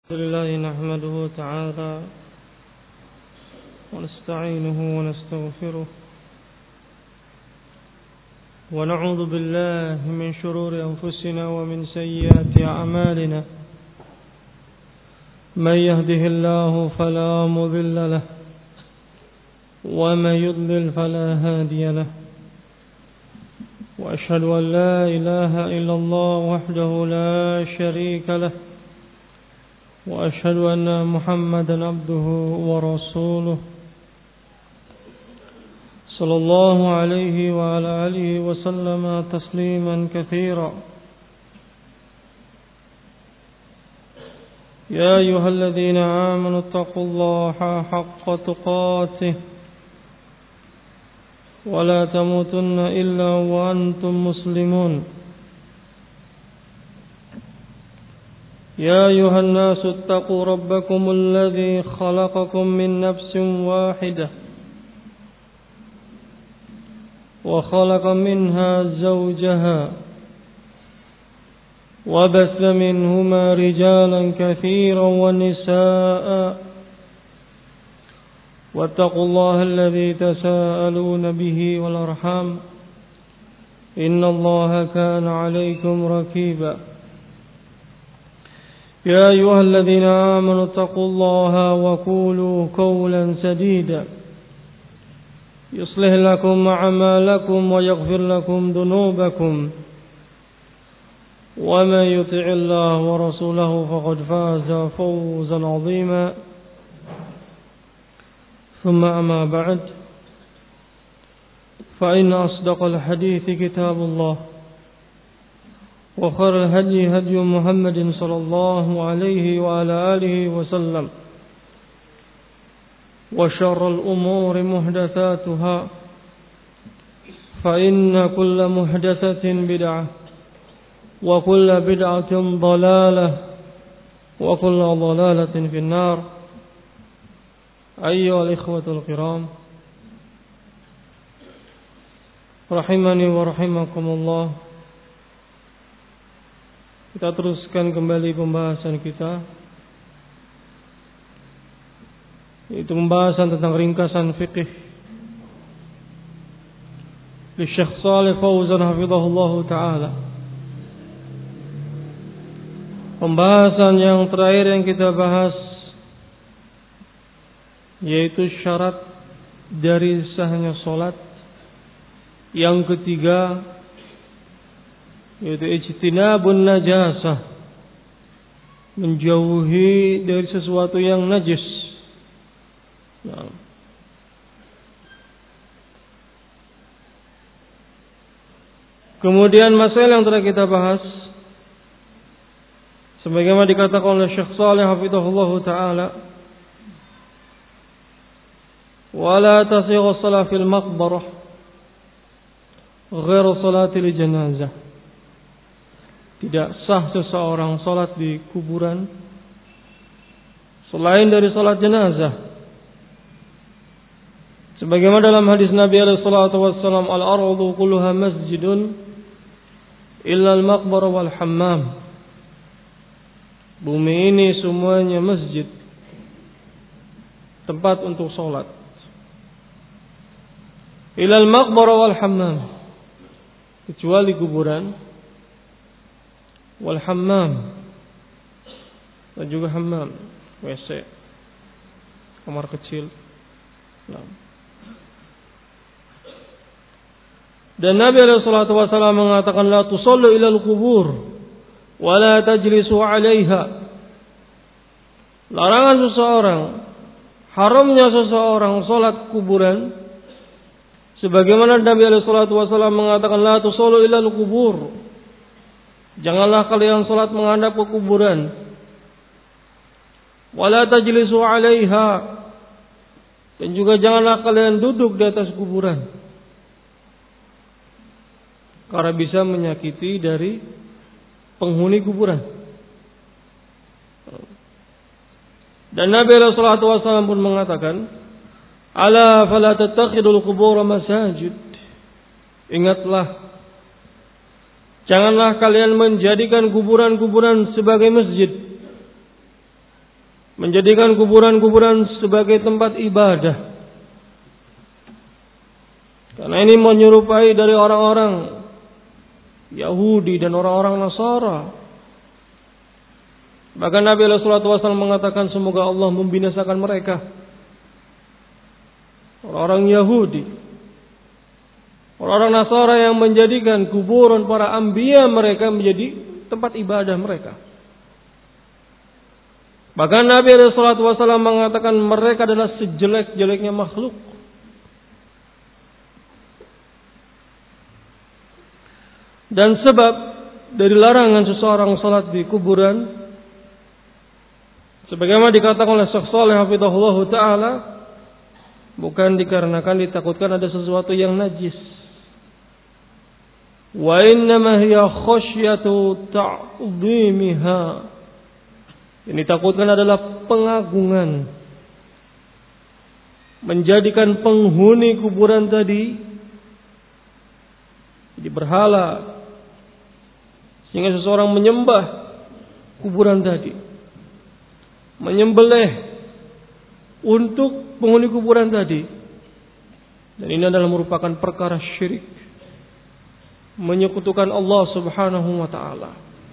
الحمد لله نحمده تعالى ونستعينه ونستغفره ونعوذ بالله من شرور أنفسنا ومن سيئات أعمالنا من يهده الله فلا مضل له ومن يضلل فلا هادي له وأشهد أن لا إله إلا الله وحده لا شريك له وأشهد أن محمدا عبده ورسوله صلى الله عليه وعلى آله وسلم تسليما كثيرا يا أيها الذين آمنوا اتقوا الله حق تقاته ولا تموتن إلا وأنتم مسلمون يا أيها الناس اتقوا ربكم الذي خلقكم من نفس واحدة وخلق منها زوجها وبث منهما رجالا كثيرا ونساء واتقوا الله الذي تساءلون به والأرحام إن الله كان عليكم رقيبا يا أيها الذين آمنوا اتقوا الله وقولوا قولا سديدا يصلح لكم أعمالكم ويغفر لكم ذنوبكم ومن يطع الله ورسوله فقد فاز فوزا عظيما ثم أما بعد فإن أصدق الحديث كتاب الله وخير الهدي هدي محمد صلى الله عليه وعلى آله وسلم وشر الأمور محدثاتها فإن كل محدثة بدعة وكل بدعة ضلالة وكل ضلالة في النار أيها الإخوة الكرام رحمني ورحمكم الله. Kita teruskan kembali pembahasan kita, yaitu pembahasan tentang ringkasan fikih li Syekh Shalih Fauzan hafizahullah taala. Pembahasan yang terakhir yang kita bahas yaitu syarat dari sahnya salat. Yang ketiga yaitu ijtinabun najasah, menjauhi dari sesuatu yang najis. Kemudian masalah yang telah kita bahas, sebagaimana dikatakan oleh Syekh Shalih hafizahullah taala, wala tasighu shalah fil maqbarah ghairu salatil janazah. Tidak sah seseorang salat di kuburan selain dari salat jenazah. Sebagaimana dalam hadis Nabi alaihi salatu wassalam, al-ardu kulluha masjidun illa al-maqbarah wal hammam. Bumi ini semuanya masjid, tempat untuk salat. Illa al-maqbarah wal hammam, kecuali kuburan, wal hammam, dan juga hammam, WC, kamar kecil. Dan Nabi SAW mengatakan, la tusallu ilal kubur wa la tajlisu alaiha. Larangan seseorang, haramnya seseorang salat kuburan, sebagaimana Nabi SAW mengatakan, la tusallu ilal kubur, janganlah kalian salat menghadap ke kuburan. Wala tajlisu 'alaiha, dan juga janganlah kalian duduk di atas kuburan, karena bisa menyakiti dari penghuni kuburan. Dan Nabi sallallahu alaihi wasallam pun mengatakan, ala fala tattakhidul qubur masajid. Ingatlah, janganlah kalian menjadikan kuburan-kuburan sebagai masjid. menjadikan kuburan-kuburan sebagai tempat ibadah. Karena ini menyerupai dari orang-orang Yahudi dan orang-orang Nasara. Bahkan Nabi SAW mengatakan semoga Allah membinasakan mereka. Orang-orang Yahudi, orang-orang Nasara yang menjadikan kuburan para anbiya mereka menjadi tempat ibadah mereka. Bahkan Nabi SAW mengatakan mereka adalah sejelek-jeleknya makhluk. Dan sebab dari larangan seseorang salat di kuburan, sebagaimana dikatakan oleh Syekh Shalih hafizahullah taala, bukan dikarenakan ditakutkan ada sesuatu yang najis. Wa innama hiya khasyatu ta'dhimiha. Yang ditakutkan adalah pengagungan, menjadikan penghuni kuburan tadi jadi berhala, sehingga seseorang menyembah kuburan tadi, menyembelih untuk penghuni kuburan tadi. Dan ini adalah merupakan perkara syirik, menyekutukan Allah Subhanahu wa taala.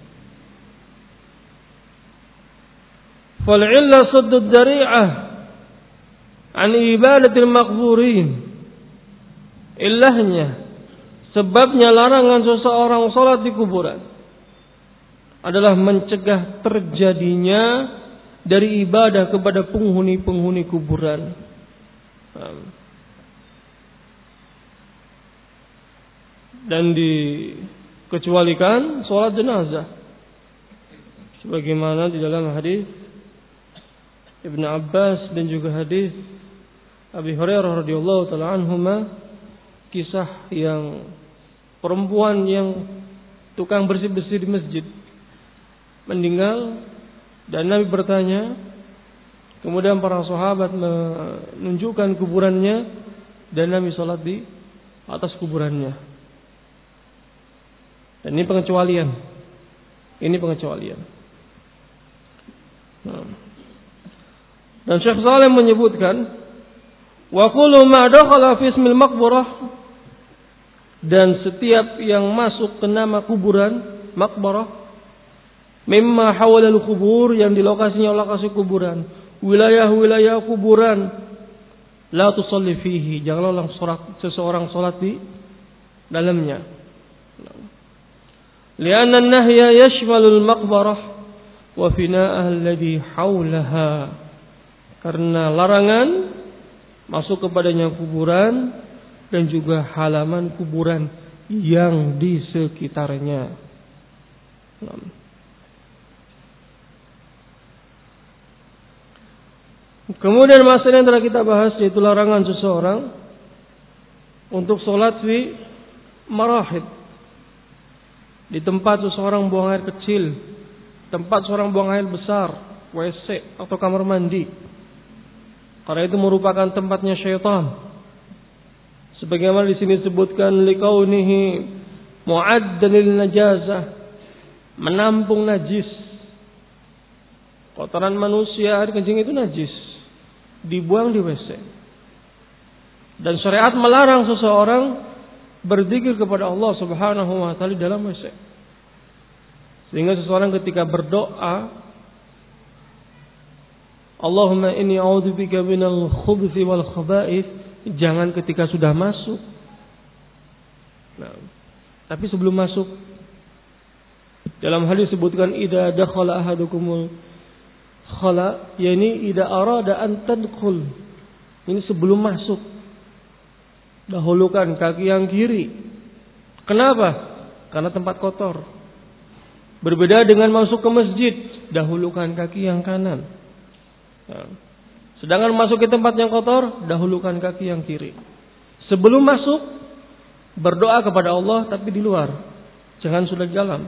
Fal'illa saddud dari'ah an ibadatil maqburin. Illahnya, sebabnya larangan seseorang salat di kuburan adalah mencegah terjadinya dari ibadah kepada penghuni-penghuni kuburan. Dan dikecualikan salat jenazah, sebagaimana di dalam hadis Ibnu Abbas dan juga hadis Abi Hurairah radhiyallahu taala anhuma, kisah yang perempuan yang tukang bersih-bersih di masjid meninggal dan Nabi bertanya, kemudian para sahabat menunjukkan kuburannya dan Nabi salat di atas kuburannya. Dan ini pengecualian. Ini pengecualian. Dan Syekh Salim menyebutkan, wa kullu ma dakhala fi ismil maqbarah, dan setiap yang masuk ke nama kuburan, maqbarah, mimma hawala al-qubur, yang di lokasinya lokasi kuburan, wilayah-wilayah kuburan, la tusalli fihi, janganlah seseorang salat di dalamnya. Lianna an-nahya yashmalu al-maqbarah wa fina'aha alladhi hawlaha. Karena larangan masuk kepadanya kuburan dan juga halaman kuburan yang di sekitarnya. Kemudian masalah yang telah kita bahas, yaitu larangan seseorang untuk sholat di marahid, di tempat seseorang buang air kecil, tempat seseorang buang air besar, WC atau kamar mandi. Karena itu merupakan tempatnya syaitan. Sebagaimana di sini disebutkan likaunihi mu'addan lil najazah, menampung najis. Kotoran manusia, air kencing itu najis, dibuang di WC. Dan syariat melarang seseorang berzikir kepada Allah Subhanahu wa taala dalam WC. Sehingga seseorang ketika berdoa, Allahumma inni a'udzubika minal khubuthi wal khaba'ith, jangan ketika sudah masuk. Nah, tapi sebelum masuk, dalam hadis disebutkan idza dakhala ahadukumul khala, yakni idza arada an tadkhul. Ini sebelum masuk, dahulukan kaki yang kiri. Kenapa? Karena tempat kotor. Berbeda dengan masuk ke masjid, dahulukan kaki yang kanan. Sedangkan masuk ke tempat yang kotor, dahulukan kaki yang kiri. Sebelum masuk, berdoa kepada Allah tapi di luar, jangan sudah di dalam.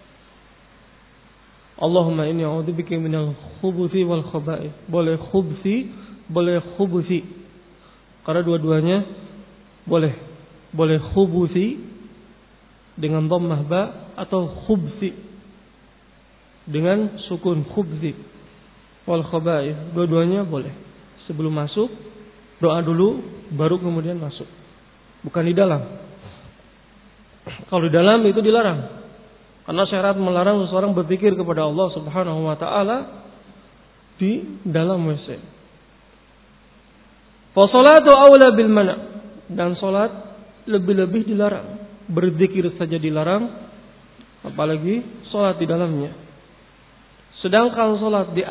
Allahumma inni a'udzubika minal khubuthi wal khaba'ith. Boleh khubthi, boleh khubuthi. Karena dua-duanya boleh. Boleh khubuthi dengan dhammah ba atau khubthi dengan sukun khubthi. wal khaba'ith. Dua-duanya boleh. Sebelum masuk doa dulu, baru kemudian masuk. Bukan di dalam. Kalau di dalam itu dilarang. Karena syariat melarang seseorang berpikir kepada Allah Subhanahu wa taala di dalam WC. Fa salatu aula bil mana'. Dan salat lebih-lebih dilarang. Berzikir saja dilarang, apalagi salat di dalamnya. Sedangkan salat di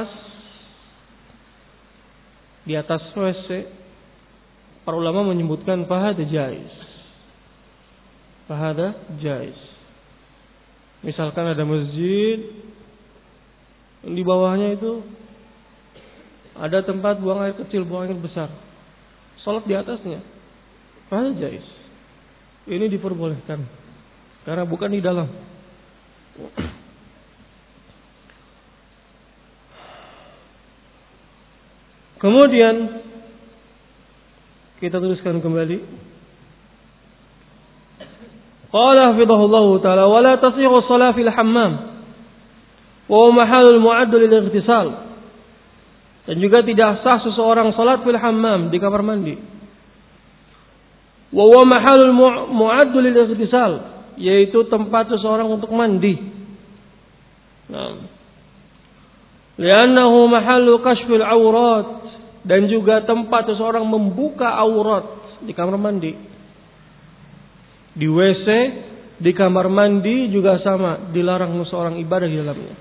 atas WC, para ulama menyebutkan fahada jaiz. Fahada jaiz. Misalkan ada masjid, di bawahnya itu ada tempat buang air kecil, buang air besar. Salat di atasnya, fahada jaiz. Ini diperbolehkan karena bukan di dalam. Kemudian kita tuliskan kembali. Qala hafizahullahu ta'ala wa la tasihhu shalah fil hammam wa huwa mahallul mu'add lil ightisal. Dan juga tidak sah seseorang salat fil hammam, di kamar mandi. Wa huwa mahallul mu'add lil ightisal, yaitu tempat seseorang untuk mandi. Nah, li'annahu mahallu kashfil aurat, dan juga tempat seseorang membuka aurat di kamar mandi. Di WC, di kamar mandi juga sama, dilarang seseorang ibadah di dalamnya.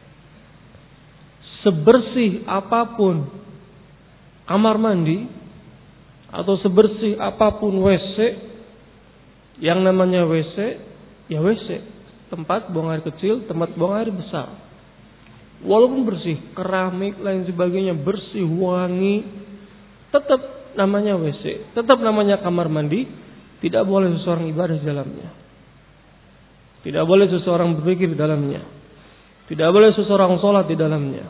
Sebersih apapun kamar mandi atau sebersih apapun WC, yang namanya WC, ya WC, tempat buang air kecil, tempat buang air besar. Walaupun bersih, keramik lain sebagainya bersih, wangi, tetap namanya WC, tetap namanya kamar mandi. Tidak boleh seseorang ibadah di dalamnya. Tidak boleh seseorang berpikir di dalamnya. Tidak boleh seseorang sholat di dalamnya.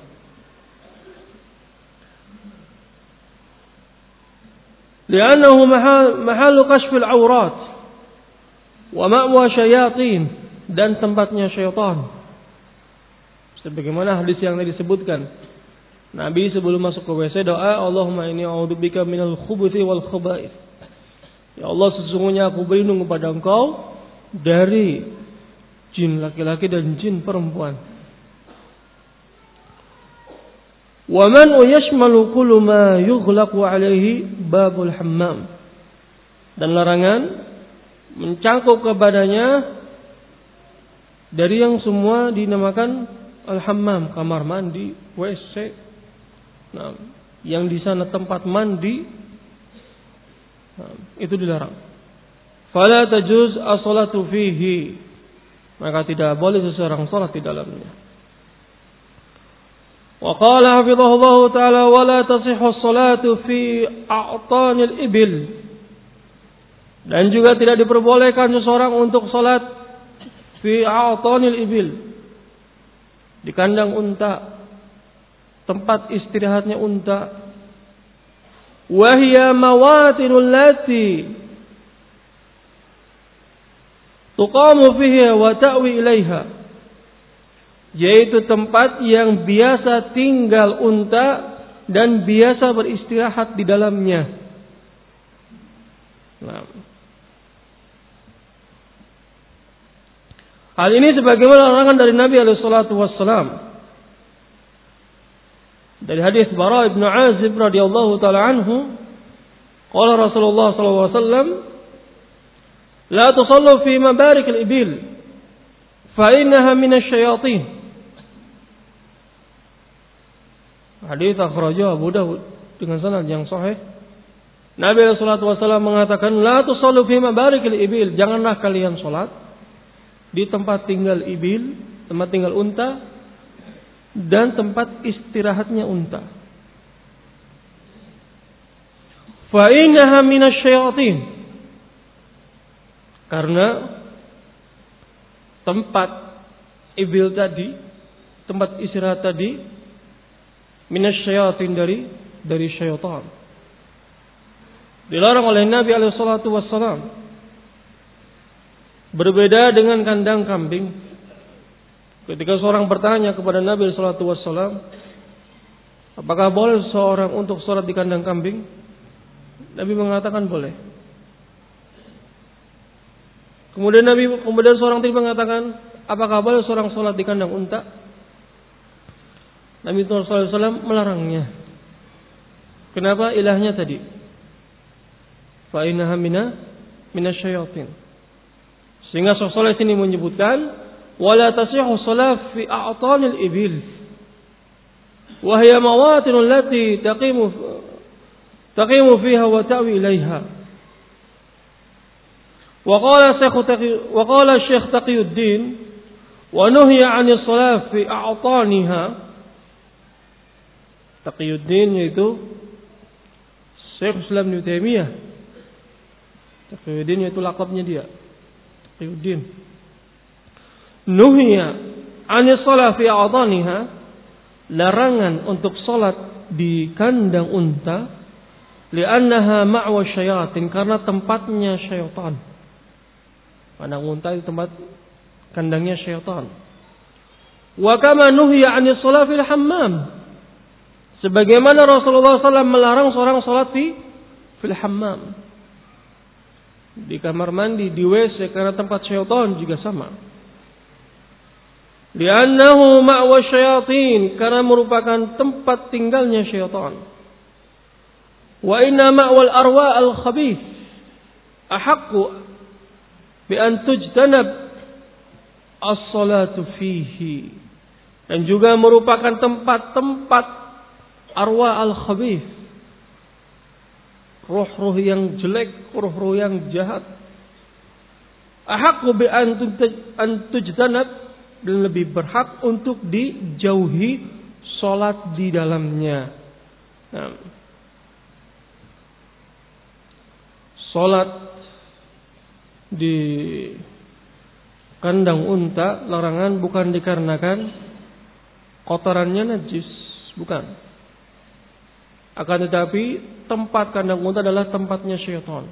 Li'annahu mahallu kashfil aurat wa ma'wa syayatin, dan tempatnya syaitan. Sebagaimana hadis yang tadi disebutkan, Nabi sebelum masuk ke WC doa, Allahumma inni a'udzubika minal khubuthi wal khaba'ith. Ya Allah, sesungguhnya aku berlindung kepada Engkau dari jin laki-laki dan jin perempuan. Wa man yashmalu kullu ma yughlaqu alaihi babul hammam. Dan larangan mencangkup kepadanya dari yang semua dinamakan al-hammam, kamar mandi, WC. Nah, yang di sana tempat mandi, itu dilarang. Fala tajuz as-salatu fihi, maka tidak boleh seseorang salat di dalamnya. Wa qala hafizahullahu ta'ala wa la tasihhu as-salatu fi a'tanil ibil. Dan juga tidak diperbolehkan seseorang untuk salat fi a'tanil ibil, di kandang unta, tempat istirahatnya unta. Wahia mawatinul lati tuqamu fiha wa ta'wi ilaiha, yaitu tempat yang biasa tinggal unta dan biasa beristirahat di dalamnya. Nah, hal ini sebagaimana larangan dari Nabi alaihi salatu wassalam. Dari hadis Bara bin Azib radhiyallahu taala anhu, qala Rasulullah sallallahu alaihi wasallam, la tusallu fi mabarik al-ibil fa innaha min asy-syayatin. Hadis akhrajahu Abu Dawud dengan sanad yang sahih. Nabi sallallahu alaihi wasallam mengatakan, la tusallu fi mabarik al-ibil, janganlah kalian salat di tempat tinggal ibil, tempat tinggal unta dan tempat istirahatnya unta. Fa innaha minasyayatin, karena tempat ibil tadi, tempat istirahat tadi, minasyayatin, dari syaitan. Dilarang oleh Nabi alaihi salatu wassalam. Berbeda dengan kandang kambing. Ketika seorang bertanya kepada Nabi sallallahu alaihi wasallam, Apakah boleh seseorang untuk sholat di kandang kambing? Nabi mengatakan boleh. Kemudian seorang tadi mengatakan, apakah boleh seorang sholat di kandang unta? Nabi SAW melarangnya. Kenapa? Ilahnya tadi. Fa innaha minasyayatin. Sehingga Rasulullah sini menyebutkan, wala tasihhu shalah fi a'tanil ibil. Wa hiya mawatin allati taqimu fiha wa ta'wi ilaiha. Wa qala Syekh Taqiyuddin wa nuhiya 'anil shalah fi a'taniha. Taqiyuddin yaitu Syekh Islam Ibnu Taimiyah. Taqiyuddin itu lakabnya dia. Taqiyuddin. Nuhiya 'anil shalah fi a'taniha, larangan untuk salat di kandang unta, li'annaha ma'wa syayatin, karena tempatnya syaitan. Kandang unta itu tempat kandangnya syaitan. Wa kama nuhiya 'anil shalah fil hammam, sebagaimana Rasulullah SAW melarang seorang salat fil hammam, di kamar mandi, di WC, karena tempat syaitan juga sama. Li'annahu ma'wa syayatin, karena merupakan tempat tinggalnya syaitan. Wa inna ma'wal arwa al-khabith ahaqqu bi an tujtanab as-salatu fihi, dan juga merupakan tempat-tempat arwa al-khabith, roh-roh yang jelek, roh-roh yang jahat. Ahaqqu bi an tujtanab, dan lebih berhak untuk dijauhi salat di dalamnya. Nah, salat di kandang unta larangan bukan dikarenakan kotorannya najis, bukan. Akan tetapi tempat kandang unta adalah tempatnya syaitan.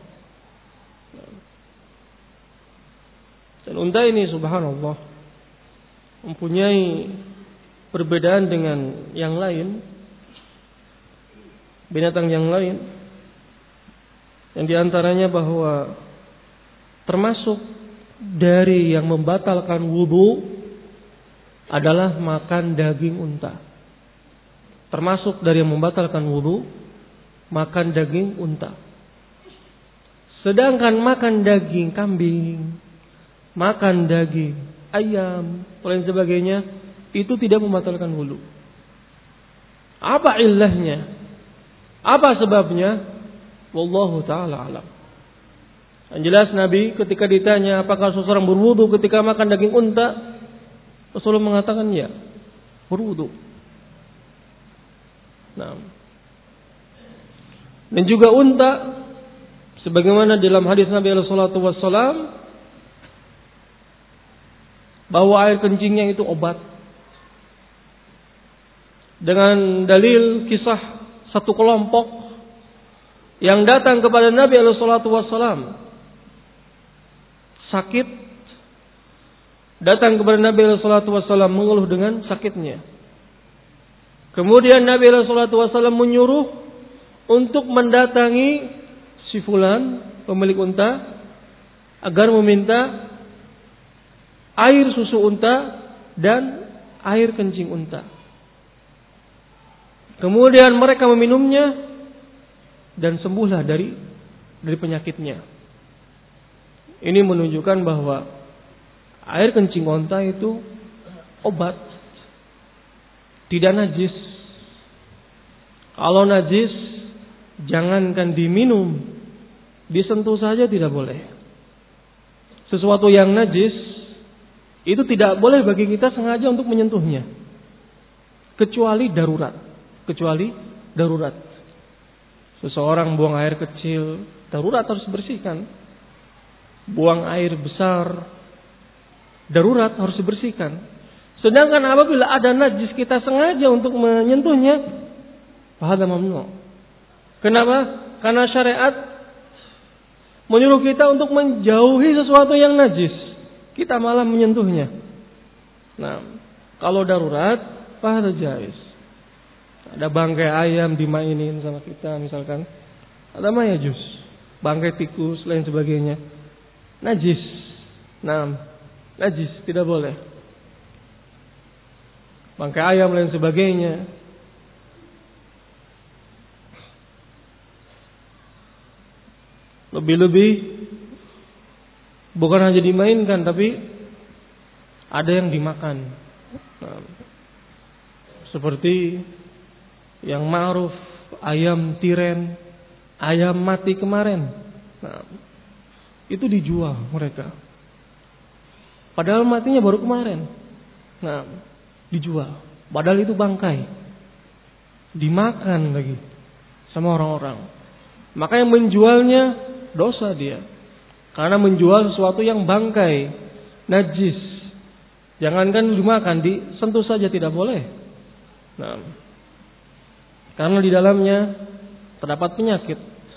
Dan unta ini subhanallah mempunyai perbedaan dengan yang lain, binatang yang lain, yang diantaranya bahwa termasuk dari yang membatalkan wudu adalah makan daging unta. Termasuk dari yang membatalkan wudu makan daging unta. Sedangkan makan daging kambing, makan daging ayam, dan sebagainya, itu tidak membatalkan wudu. Apa ilahnya? Apa sebabnya? Wallahu ta'ala alam. Yang jelas Nabi ketika ditanya apakah seseorang berwudu ketika makan daging unta, Rasulullah mengatakan ya, berwudu. Nah, dan juga unta, sebagaimana dalam hadis Nabi sallallahu alaihi wasallam, bahwa air kencingnya itu obat. Dengan dalil kisah satu kelompok yang datang kepada Nabi SAW, sakit, datang kepada Nabi SAW mengeluh dengan sakitnya. Kemudian Nabi SAW menyuruh untuk mendatangi si fulan, pemilik unta, agar meminta air susu unta dan air kencing unta. Kemudian mereka meminumnya dan sembuhlah dari penyakitnya. Ini menunjukkan bahwa air kencing unta itu obat, tidak najis. Kalau najis, jangankan diminum, disentuh saja tidak boleh. Sesuatu yang najis itu tidak boleh bagi kita sengaja untuk menyentuhnya, kecuali darurat. Seseorang buang air kecil, darurat harus bersihkan. Buang air besar, darurat harus dibersihkan. Sedangkan apabila ada najis kita sengaja untuk menyentuhnya, fahadha mamnu. Kenapa? Karena syariat menyuruh kita untuk menjauhi sesuatu yang najis. Kita malah menyentuhnya. Nah, kalau darurat, fahadha jaiz. Ada bangkai ayam dimainin sama kita misalkan. Ada maya jus, bangkai tikus, lain sebagainya. Najis. Nah, najis, tidak boleh. Bangkai ayam lain sebagainya. Lebih-lebih bukan hanya dimainkan, tapi ada yang dimakan. Nah, seperti yang ma'ruf, ayam tiren, ayam mati kemarin. Nah, itu dijual mereka. Padahal matinya baru kemarin. Nah, dijual. Padahal itu bangkai. Dimakan lagi sama orang-orang. Maka yang menjualnya dosa dia. Karena menjual sesuatu yang bangkai, najis. Jangankan dimakan, disentuh saja tidak boleh. Nah, karena di dalamnya terdapat penyakit.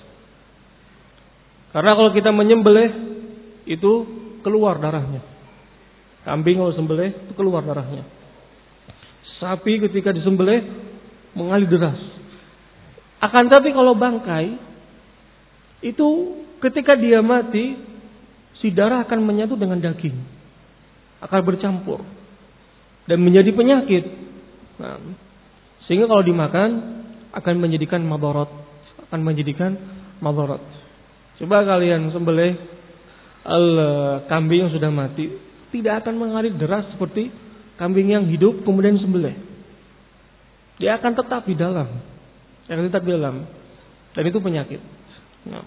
Karena kalau kita menyembelih itu keluar darahnya. Kambing kalau sembelih itu keluar darahnya. Sapi ketika disembelih mengalir deras. Akan tapi kalau bangkai itu ketika dia mati, si darah akan menyatu dengan daging, akan bercampur dan menjadi penyakit. Nah, sehingga kalau dimakan akan menjadikan madarat, Coba kalian sembelih kambing yang sudah mati, tidak akan mengalir deras seperti kambing yang hidup kemudian sembelih. Dia akan tetap di dalam, dan itu penyakit. Nah.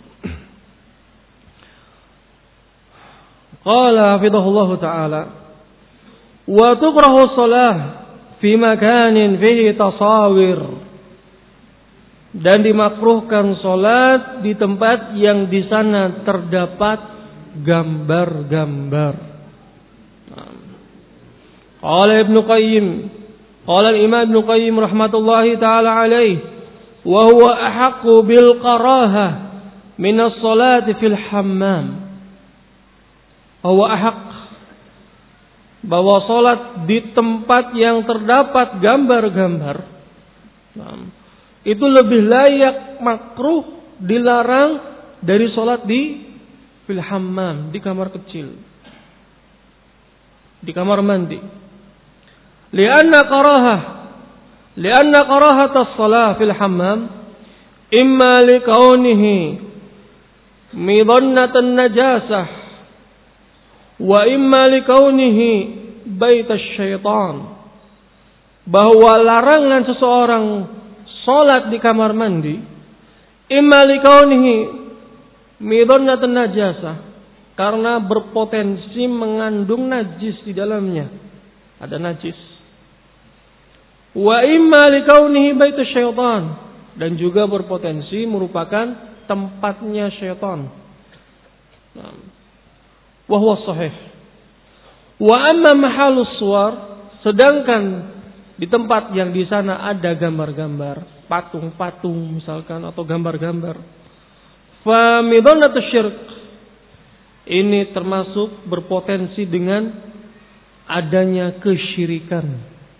Qala hafidhahullah ta'ala, wa tukrahu shalah fi makanin fihi tasawir. Dan dimakruhkan salat di tempat yang di sana terdapat gambar-gambar. Qala Ibnu Qayyim, qala Imam Ibnu Qayyim rahmatullahi taala alaihi, wa huwa ahaqqu bil qarahah min as-salati fil hammam. Huwa ahaq, bahwa salat di tempat yang terdapat gambar-gambar itu lebih layak, makruh, dilarang dari salat di fil hammam, di kamar kecil, di kamar mandi. Lianna karahat as-salah fil hammam imma likaunihi midannatan najasah wa imma likaunihi bait asy-syaitan. Bahwa larangan seseorang salat di kamar mandi imma likaunihi midannatan najasah, karena berpotensi mengandung najis di dalamnya, ada najis. Wa imma likaunihi bait asy-syaitan, dan juga berpotensi merupakan tempatnya syaitan. Wa huwa sahih. Wa amma mahalus suwar, sedangkan di tempat yang di sana ada gambar-gambar, patung-patung misalkan, atau gambar-gambar, fa midannatu syirk, ini termasuk berpotensi dengan adanya kesyirikan.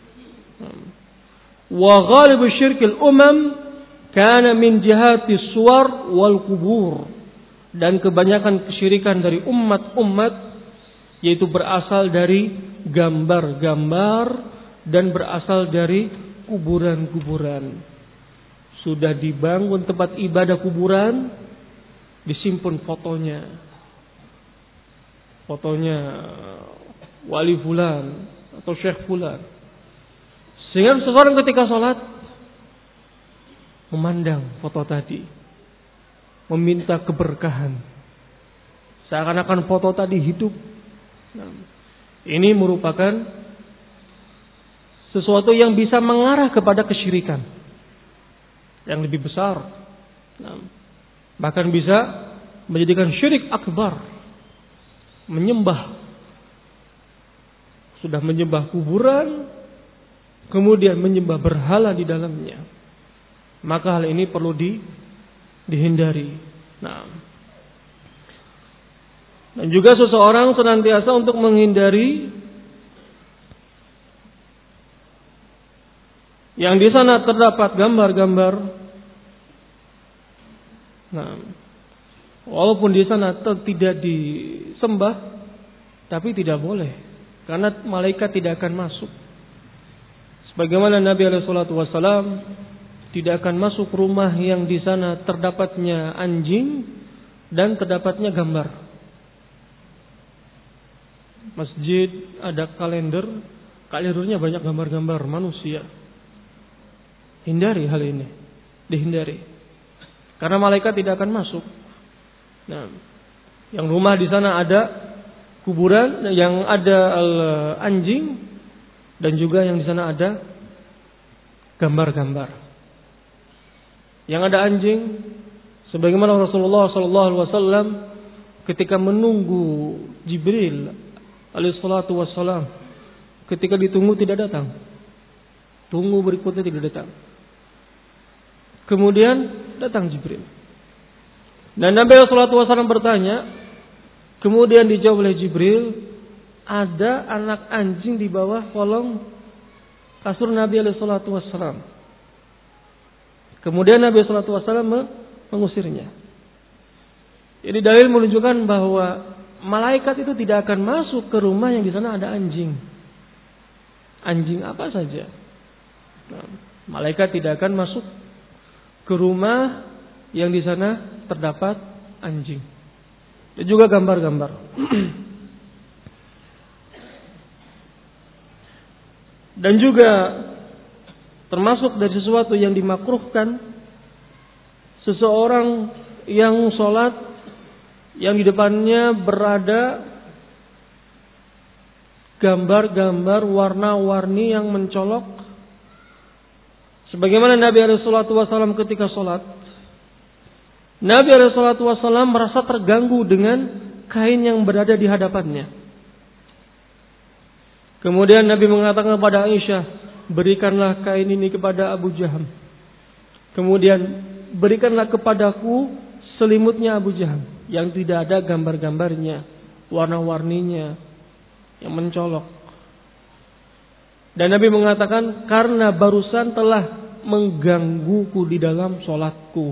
Wa ghalibu syirkil umam kana min jihati suwar wal kubur, dan kebanyakan kesyirikan dari umat-umat yaitu berasal dari gambar-gambar dan berasal dari kuburan-kuburan. Sudah dibangun tempat ibadah kuburan, disimpan fotonya wali fulan atau syekh fulan, sehingga seseorang ketika sholat memandang foto tadi, meminta keberkahan, seakan-akan foto tadi hidup. Ini merupakan sesuatu yang bisa mengarah kepada kesyirikan yang lebih besar, bahkan bisa menjadikan syirik akbar, sudah menyembah kuburan, kemudian menyembah berhala di dalamnya. Maka hal ini perlu dihindari. Dan juga seseorang senantiasa untuk menghindari yang di sana terdapat gambar-gambar. Nah, walaupun di sana tidak disembah, tapi tidak boleh, karena malaikat tidak akan masuk. Sebagaimana Nabi SAW tidak akan masuk rumah yang di sana terdapatnya anjing dan terdapatnya gambar. Masjid ada kalendernya banyak gambar-gambar manusia. Hindari hal ini, dihindari. Karena malaikat tidak akan masuk. Nah, yang rumah di sana ada kuburan, yang ada anjing, dan juga yang di sana ada gambar-gambar. Yang ada anjing, sebagaimana Rasulullah SAW ketika menunggu Jibril alaihissalatu wassalam, ketika ditunggu tidak datang, tunggu berikutnya tidak datang. Kemudian datang Jibril. Dan Nabi SAW bertanya, kemudian dijawab oleh Jibril, ada anak anjing di bawah kolong kasur Nabi SAW. Kemudian Nabi SAW mengusirnya. Jadi dalil menunjukkan bahwa malaikat itu tidak akan masuk ke rumah yang di sana ada anjing. Anjing apa saja. Nah, malaikat tidak akan masuk ke rumah yang di sana terdapat anjing. Dan juga gambar-gambar. Dan juga termasuk dari sesuatu yang dimakruhkan, seseorang yang sholat yang di depannya berada gambar-gambar warna-warni yang mencolok. Sebagaimana Nabi SAW ketika sholat, Nabi SAW merasa terganggu dengan kain yang berada di hadapannya. Kemudian Nabi mengatakan kepada Aisyah, berikanlah kain ini kepada Abu Jaham. Kemudian berikanlah kepadaku selimutnya Abu Jaham yang tidak ada gambar-gambarnya, warna-warninya yang mencolok. Dan Nabi mengatakan, karena barusan telah menggangguku di dalam sholatku.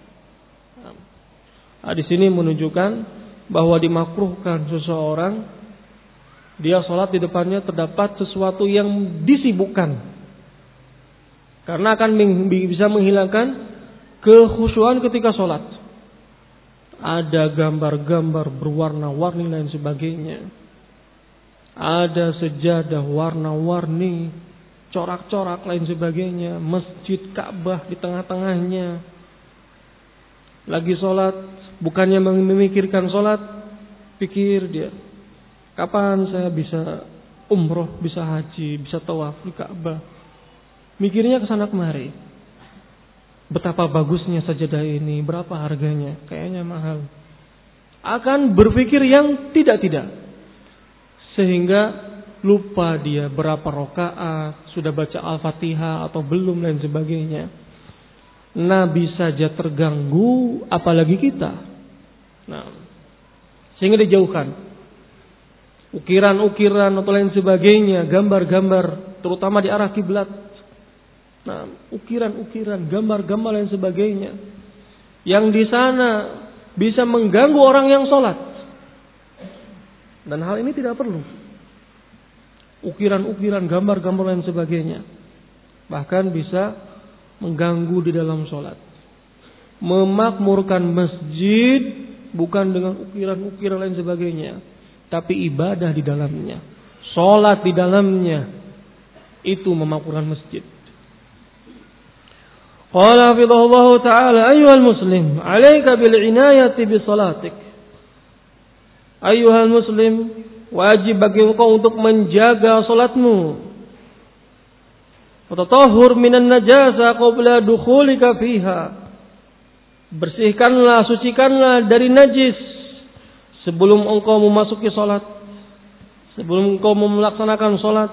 Hadis ini menunjukkan bahwa dimakruhkan seseorang, dia sholat di depannya terdapat sesuatu yang disibukkan, karena akan bisa menghilangkan kekhusyuan ketika sholat. Ada gambar-gambar berwarna-warni lain sebagainya. Ada sejadah warna-warni, corak-corak lain sebagainya. Masjid Ka'bah di tengah-tengahnya. Lagi sholat, bukannya memikirkan sholat, pikir dia, kapan saya bisa umroh, bisa haji, bisa tawaf di Ka'bah. Mikirnya kesana kemari. Betapa bagusnya sajadah ini, berapa harganya, kayaknya mahal. Akan berpikir yang tidak-tidak. Sehingga lupa dia berapa rakaat, sudah baca Al-Fatihah atau belum, dan sebagainya. Nabi saja terganggu, apalagi kita. Nah, sehingga dijauhkan. Ukiran-ukiran atau lain sebagainya, gambar-gambar, terutama di arah kiblat. Nah, ukiran-ukiran, gambar-gambar lain sebagainya, yang di sana bisa mengganggu orang yang sholat. Dan hal ini tidak perlu. Ukiran-ukiran, gambar-gambar dan sebagainya, bahkan bisa mengganggu di dalam sholat. Memakmurkan masjid bukan dengan ukiran-ukiran lain sebagainya, tapi ibadah di dalamnya, sholat di dalamnya, itu memakmurkan masjid. Qala hafidhahullahu ta'ala, ayyuhal muslim, alaika bil inayati bi salatik. Ayyuhal muslim, wajib bagi engkau untuk menjaga salatmu. Watatahhur minan najasa qabla dukhulika fiha. Bersihkanlah, sucikanlah dari najis sebelum engkau memasuki salat, sebelum engkau melaksanakan salat.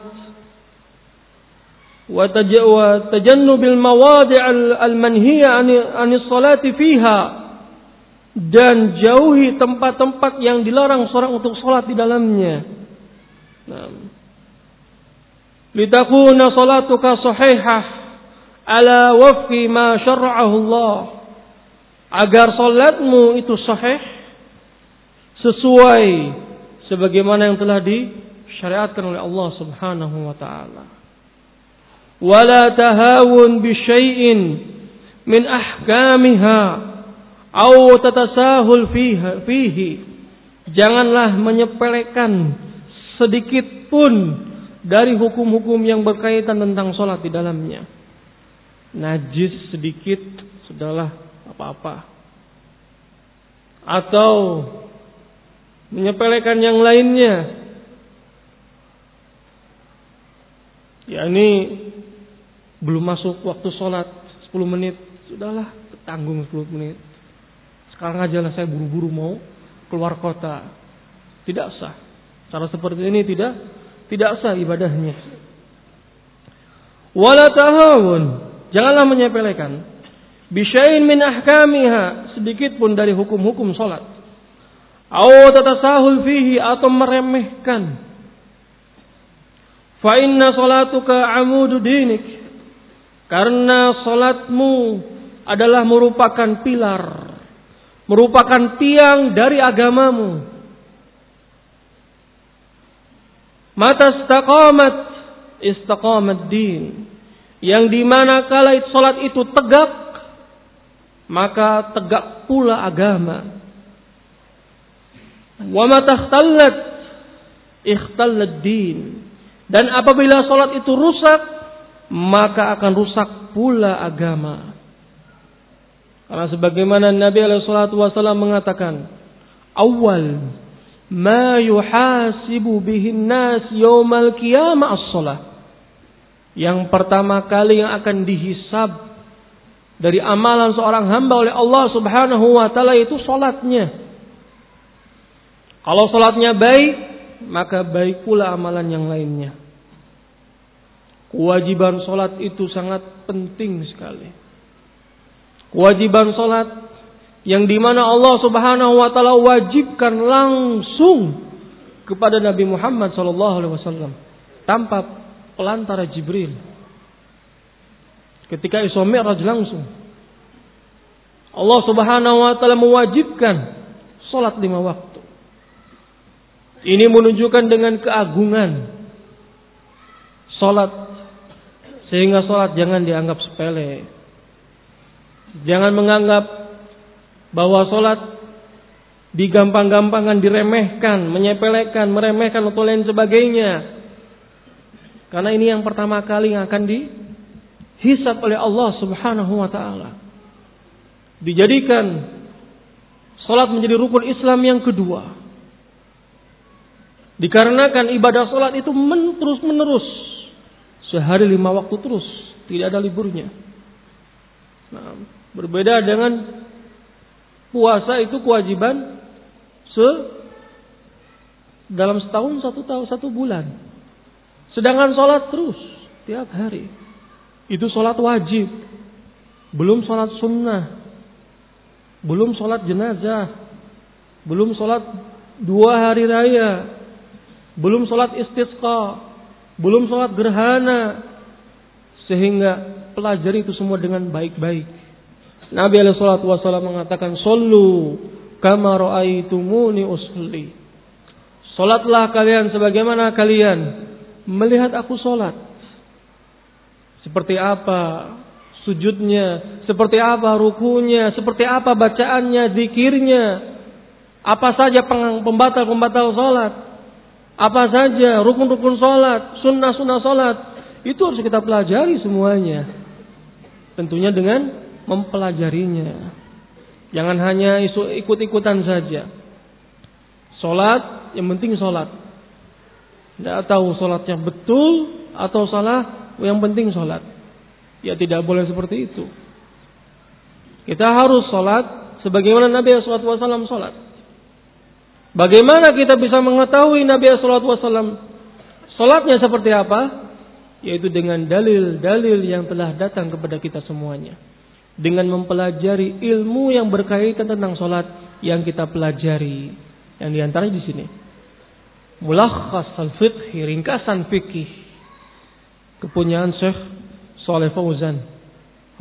Wa tajannubil mawadi' al-manhiya 'anis salati fiha. Dan jauhi tempat-tempat yang dilarang seorang untuk sholat di dalamnya. Litakuna salatuka sahihah, ala wafqi ma syara'ahu Allah, agar salatmu itu sahih sesuai sebagaimana yang telah disyariatkan oleh Allah Subhanahu wa taala. Wala tahawun bi syai'in min ahkamiha aw tatasahul fihi. Janganlah menyepelekan sedikit pun dari hukum-hukum yang berkaitan tentang salat di dalamnya. Najis sedikit sudahlah apa-apa. Atau menyepelekan yang lainnya. Yakni belum masuk waktu sholat 10 menit, sudahlah tanggung 10 menit. Sekarang aja lah saya buru-buru mau keluar kota. Tidak sah. Cara seperti ini tidak sah ibadahnya. Wala tahawun, janganlah menyepelekan bisyai'in min ahkamiha, sedikit pun dari hukum-hukum salat. Aw tatasahul fihi, atau meremehkan. Fa inna salatuka amudu dinik, karena salatmu adalah merupakan pilar, merupakan tiang dari agamamu. Mata istaqamat din, yang dimana kala salat itu tegak, maka tegak pula agama. Wa mata ikhtallat din, dan apabila salat itu rusak, maka akan rusak pula agama. Karena sebagaimana Nabi SAW mengatakan, awal ma yuhasibu bihin nas yaumal qiyamah as-salah. Yang pertama kali yang akan dihisab dari amalan seorang hamba oleh Allah Subhanahu wa taala itu salatnya. Kalau salatnya baik, maka baik pula amalan yang lainnya. Kewajiban salat itu sangat penting sekali. Kewajiban salat yang dimana Allah Subhanahu wa taala wajibkan langsung kepada Nabi Muhammad SAW tanpa pelantara Jibril. Ketika Isra Mi'raj langsung Allah Subhanahu wa taala mewajibkan salat 5 waktu. Ini menunjukkan dengan keagungan salat, sehingga salat jangan dianggap sepele. Jangan menganggap bahwa salat digampang-gampangkan, diremehkan, menyepelekan, meremehkan atau lain sebagainya. Karena ini yang pertama kali yang akan dihisab oleh Allah Subhanahu wa taala. Dijadikan salat menjadi rukun Islam yang kedua. Dikarenakan ibadah salat itu terus menerus, sehari 5 waktu terus, tidak ada liburnya. Nah, berbeda dengan puasa, itu kewajiban dalam setahun 1 bulan. Sedangkan salat terus tiap hari. Itu salat wajib, belum salat sunnah, belum salat jenazah, belum salat 2 hari raya, belum salat istisqa, belum salat gerhana. Sehingga pelajari itu semua dengan baik-baik. Nabi SAW mengatakan, "Shollu kama ra'aitumuni usolli." Salatlah kalian sebagaimana kalian melihat aku salat. Seperti apa sujudnya, seperti apa rukunya, seperti apa bacaannya, zikirnya, apa saja pembatal-pembatal salat, apa saja rukun-rukun salat, sunnah-sunnah salat, itu harus kita pelajari semuanya. Tentunya dengan mempelajarinya. Jangan hanya ikut-ikutan saja. Salat, yang penting salat. Tidak tahu salatnya betul atau salah, yang penting salat. Ya tidak boleh seperti itu. Kita harus salat sebagaimana Nabi SAW salat. Bagaimana kita bisa mengetahui Nabi SAW salatnya seperti apa? Yaitu dengan dalil-dalil yang telah datang kepada kita semuanya. Dengan mempelajari ilmu yang berkaitan tentang salat yang kita pelajari. Yang diantaranya di sini. Mulakhas al-fiqh, ringkasan fikih. Kepunyaan Syekh Shalih Fauzan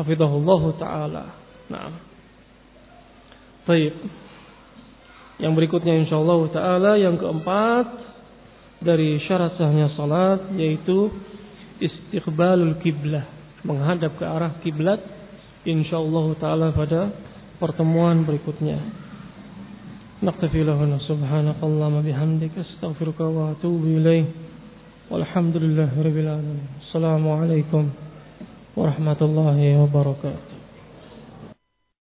hafizahullahu taala. Naam. Baik. Yang berikutnya insyaallah taala yang keempat dari syarat sahnya salat yaitu istiqbalul kiblah, menghadap ke arah kiblat insyaallah taala pada pertemuan berikutnya. Naktafi lahuna subhanakallahumma bihamdika astaghfiruka wa atubu ilaik. Walhamdulillahirabbil alamin. Assalamualaikum warahmatullahi wabarakatuh.